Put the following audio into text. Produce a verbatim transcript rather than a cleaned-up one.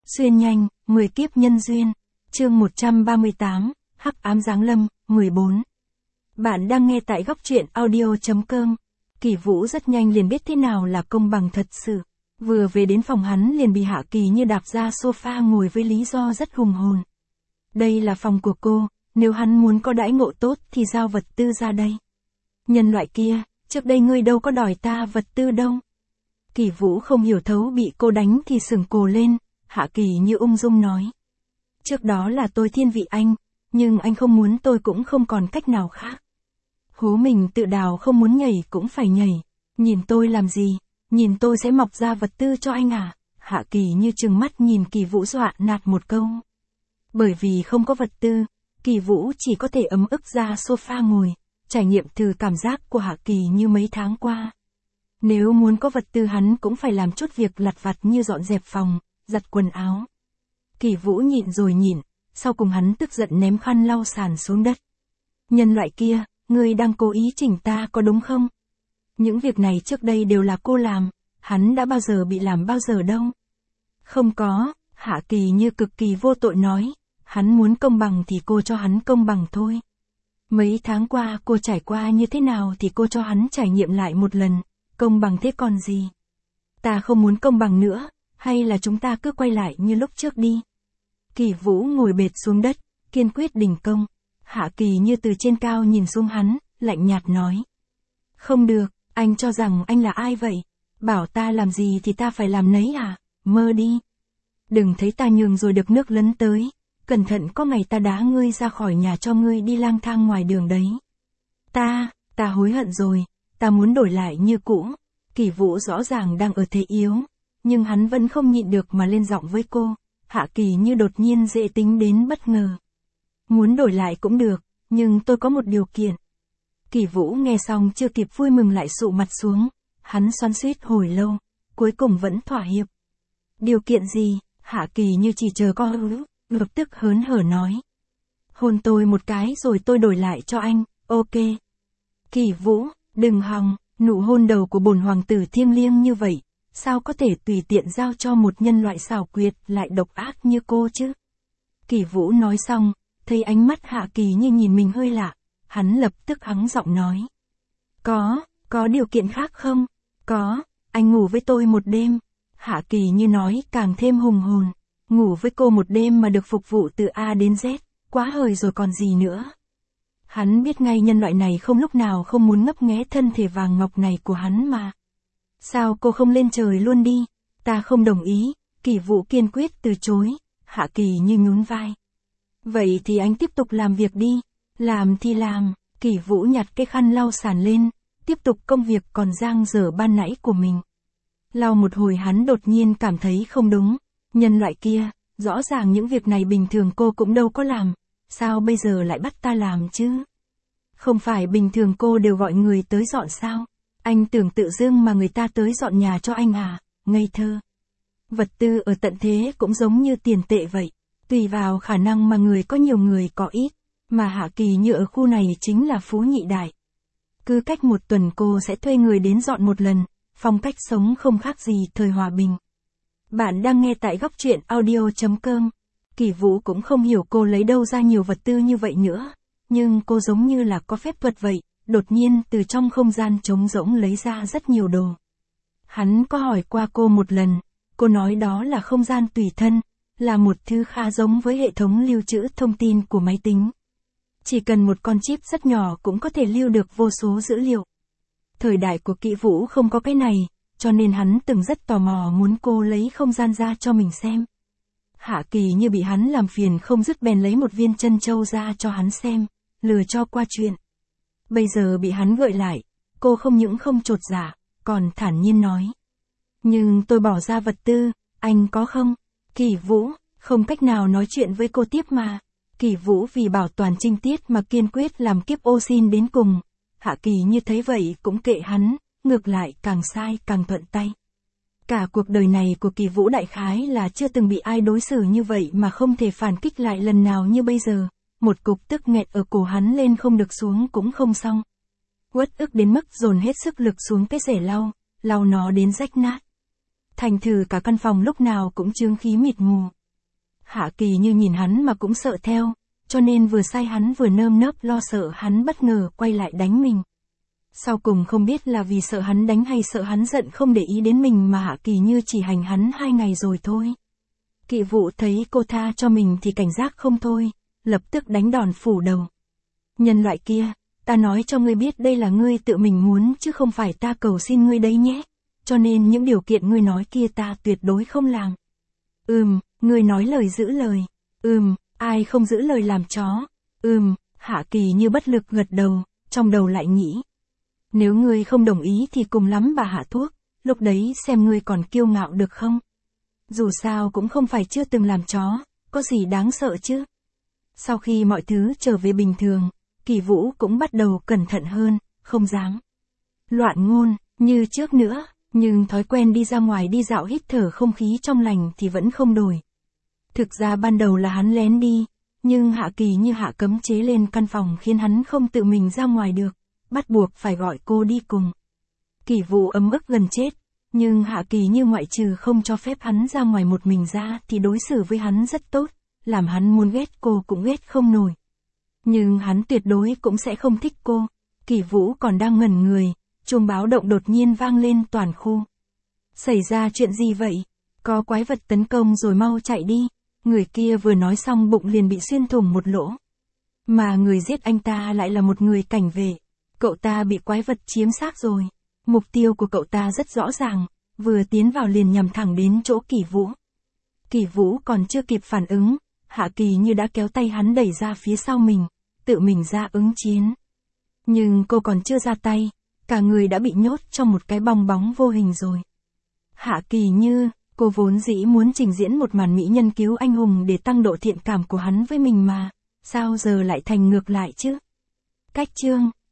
Xuyên nhanh, mười kiếp nhân duyên. Chương một trăm ba mươi tám, Hắc ám giáng lâm, mười bốn. Bạn đang nghe tại góc truyện audio.com. Kỳ Vũ rất nhanh liền biết thế nào là công bằng thật sự. Vừa về đến phòng hắn liền bị Hạ Kỳ Như đạp ra sofa ngồi với lý do rất hùng hồn. Đây là phòng của cô, nếu hắn muốn có đãi ngộ tốt thì giao vật tư ra đây. Nhân loại kia, trước đây ngươi đâu có đòi ta vật tư đâu. Kỳ Vũ không hiểu thấu bị cô đánh thì sừng cồ lên, Hạ Kỳ Như ung dung nói. Trước đó là tôi thiên vị anh, nhưng anh không muốn tôi cũng không còn cách nào khác. Hố mình tự đào không muốn nhảy cũng phải nhảy, nhìn tôi làm gì, nhìn tôi sẽ mọc ra vật tư cho anh à? Hạ Kỳ Như trừng mắt nhìn Kỳ Vũ dọa nạt một câu. Bởi vì không có vật tư, Kỳ Vũ chỉ có thể ấm ức ra sofa ngồi, trải nghiệm từ cảm giác của Hạ Kỳ Như mấy tháng qua. Nếu muốn có vật tư hắn cũng phải làm chút việc lặt vặt như dọn dẹp phòng, giặt quần áo. Kỳ Vũ nhịn rồi nhịn, sau cùng hắn tức giận ném khăn lau sàn xuống đất. Nhân loại kia, ngươi đang cố ý chỉnh ta có đúng không? Những việc này trước đây đều là cô làm, hắn đã bao giờ bị làm bao giờ đâu. Không có, Hạ Kỳ Như cực kỳ vô tội nói, hắn muốn công bằng thì cô cho hắn công bằng thôi. Mấy tháng qua cô trải qua như thế nào thì cô cho hắn trải nghiệm lại một lần, công bằng thế còn gì? Ta không muốn công bằng nữa, hay là chúng ta cứ quay lại như lúc trước đi? Kỳ Vũ ngồi bệt xuống đất, kiên quyết đình công. Hạ Kỳ Như từ trên cao nhìn xuống hắn, lạnh nhạt nói. Không được, anh cho rằng anh là ai vậy? Bảo ta làm gì thì ta phải làm nấy à? Mơ đi. Đừng thấy ta nhường rồi được nước lấn tới, cẩn thận có ngày ta đá ngươi ra khỏi nhà cho ngươi đi lang thang ngoài đường đấy. Ta, ta hối hận rồi, ta muốn đổi lại như cũ. Kỳ Vũ rõ ràng đang ở thế yếu, nhưng hắn vẫn không nhịn được mà lên giọng với cô. Hạ Kỳ Như đột nhiên dễ tính đến bất ngờ. Muốn đổi lại cũng được, nhưng tôi có một điều kiện. Kỳ Vũ nghe xong chưa kịp vui mừng lại sụ mặt xuống, hắn xoắn xuýt hồi lâu, cuối cùng vẫn thỏa hiệp. Điều kiện gì? Hạ Kỳ Như chỉ chờ có hứ, lập tức hớn hở nói. Hôn tôi một cái rồi tôi đổi lại cho anh, ok. Kỳ Vũ, đừng hòng, nụ hôn đầu của bổn hoàng tử thiêng liêng như vậy, sao có thể tùy tiện giao cho một nhân loại xảo quyệt lại độc ác như cô chứ? Kỳ Vũ nói xong, thấy ánh mắt Hạ Kỳ Như nhìn mình hơi lạ, hắn lập tức hắng giọng nói. Có, có điều kiện khác không? Có, anh ngủ với tôi một đêm. Hạ Kỳ Như nói càng thêm hùng hồn, ngủ với cô một đêm mà được phục vụ từ A đến Z, quá hời rồi còn gì nữa. Hắn biết ngay nhân loại này không lúc nào không muốn ngấp nghé thân thể vàng ngọc này của hắn mà. Sao cô không lên trời luôn đi? Ta không đồng ý. Kỳ Vũ kiên quyết từ chối. Hạ Kỳ Như nhún vai. Vậy thì anh tiếp tục làm việc đi. Làm thì làm. Kỳ Vũ nhặt cái khăn lau sàn lên, tiếp tục công việc còn dang dở ban nãy của mình. Lau một hồi hắn đột nhiên cảm thấy không đúng. Nhân loại kia, rõ ràng những việc này bình thường cô cũng đâu có làm. Sao bây giờ lại bắt ta làm chứ? Không phải bình thường cô đều gọi người tới dọn sao? Anh tưởng tự dưng mà người ta tới dọn nhà cho anh à? Ngây thơ. Vật tư ở tận thế cũng giống như tiền tệ vậy. Tùy vào khả năng mà người có nhiều người có ít. Mà Hạ Kỳ Như ở khu này chính là phú nhị đại. Cứ cách một tuần cô sẽ thuê người đến dọn một lần. Phong cách sống không khác gì thời hòa bình. Bạn đang nghe tại góc truyện audio.com. Kỳ Vũ cũng không hiểu cô lấy đâu ra nhiều vật tư như vậy nữa. Nhưng cô giống như là có phép thuật vậy, đột nhiên từ trong không gian trống rỗng lấy ra rất nhiều đồ. Hắn có hỏi qua cô một lần, cô nói đó là không gian tùy thân, là một thứ khá giống với hệ thống lưu trữ thông tin của máy tính. Chỉ cần một con chip rất nhỏ cũng có thể lưu được vô số dữ liệu. Thời đại của Kỳ Vũ không có cái này, cho nên hắn từng rất tò mò muốn cô lấy không gian ra cho mình xem. Hạ Kỳ Như bị hắn làm phiền không dứt bèn lấy một viên chân châu ra cho hắn xem, lừa cho qua chuyện. Bây giờ bị hắn gợi lại, cô không những không chột dạ, còn thản nhiên nói. Nhưng tôi bỏ ra vật tư, anh có không? Kỳ Vũ, không cách nào nói chuyện với cô tiếp mà. Kỳ Vũ vì bảo toàn trinh tiết mà kiên quyết làm kiếp ô xin đến cùng. Hạ Kỳ Như thấy vậy cũng kệ hắn, ngược lại càng sai càng thuận tay. Cả cuộc đời này của Kỳ Vũ đại khái là chưa từng bị ai đối xử như vậy mà không thể phản kích lại lần nào như bây giờ. Một cục tức nghẹt ở cổ hắn lên không được xuống cũng không xong. Uất ức đến mức dồn hết sức lực xuống cái rẻ lau, lau nó đến rách nát. Thành thử cả căn phòng lúc nào cũng chướng khí mịt mù, Hạ Kỳ Như nhìn hắn mà cũng sợ theo, cho nên vừa sai hắn vừa nơm nớp lo sợ hắn bất ngờ quay lại đánh mình. Sau cùng không biết là vì sợ hắn đánh hay sợ hắn giận không để ý đến mình mà Hạ Kỳ Như chỉ hành hắn hai ngày rồi thôi. Kỵ Vũ thấy cô tha cho mình thì cảnh giác không thôi, lập tức đánh đòn phủ đầu. Nhân loại kia, ta nói cho ngươi biết đây là ngươi tự mình muốn chứ không phải ta cầu xin ngươi đấy nhé, cho nên những điều kiện ngươi nói kia ta tuyệt đối không làm. Ừm, ngươi nói lời giữ lời. Ừm, ai không giữ lời làm chó. Ừm, Hạ Kỳ Như bất lực gật đầu, trong đầu lại nghĩ. Nếu ngươi không đồng ý thì cùng lắm bà hạ thuốc, lúc đấy xem ngươi còn kiêu ngạo được không? Dù sao cũng không phải chưa từng làm chó, có gì đáng sợ chứ? Sau khi mọi thứ trở về bình thường, Kỳ Vũ cũng bắt đầu cẩn thận hơn, không dám loạn ngôn như trước nữa, nhưng thói quen đi ra ngoài đi dạo hít thở không khí trong lành thì vẫn không đổi. Thực ra ban đầu là hắn lén đi, nhưng Hạ Kỳ Như hạ cấm chế lên căn phòng khiến hắn không tự mình ra ngoài được, bắt buộc phải gọi cô đi cùng. Kỳ Vũ ấm ức gần chết, nhưng Hạ Kỳ Như ngoại trừ không cho phép hắn ra ngoài một mình ra thì đối xử với hắn rất tốt, làm hắn muốn ghét cô cũng ghét không nổi. Nhưng hắn tuyệt đối cũng sẽ không thích cô. Kỳ Vũ còn đang ngẩn người, chuông báo động đột nhiên vang lên toàn khu. Xảy ra chuyện gì vậy? Có quái vật tấn công rồi, mau chạy đi. Người kia vừa nói xong bụng liền bị xuyên thủng một lỗ. Mà người giết anh ta lại là một người cảnh vệ. Cậu ta bị quái vật chiếm xác rồi. Mục tiêu của cậu ta rất rõ ràng, vừa tiến vào liền nhằm thẳng đến chỗ Kỳ Vũ. Kỳ Vũ còn chưa kịp phản ứng, Hạ Kỳ Như đã kéo tay hắn đẩy ra phía sau mình, tự mình ra ứng chiến. Nhưng cô còn chưa ra tay, cả người đã bị nhốt trong một cái bong bóng vô hình rồi. Hạ Kỳ Như, cô vốn dĩ muốn trình diễn một màn mỹ nhân cứu anh hùng để tăng độ thiện cảm của hắn với mình mà, sao giờ lại thành ngược lại chứ? Cách chương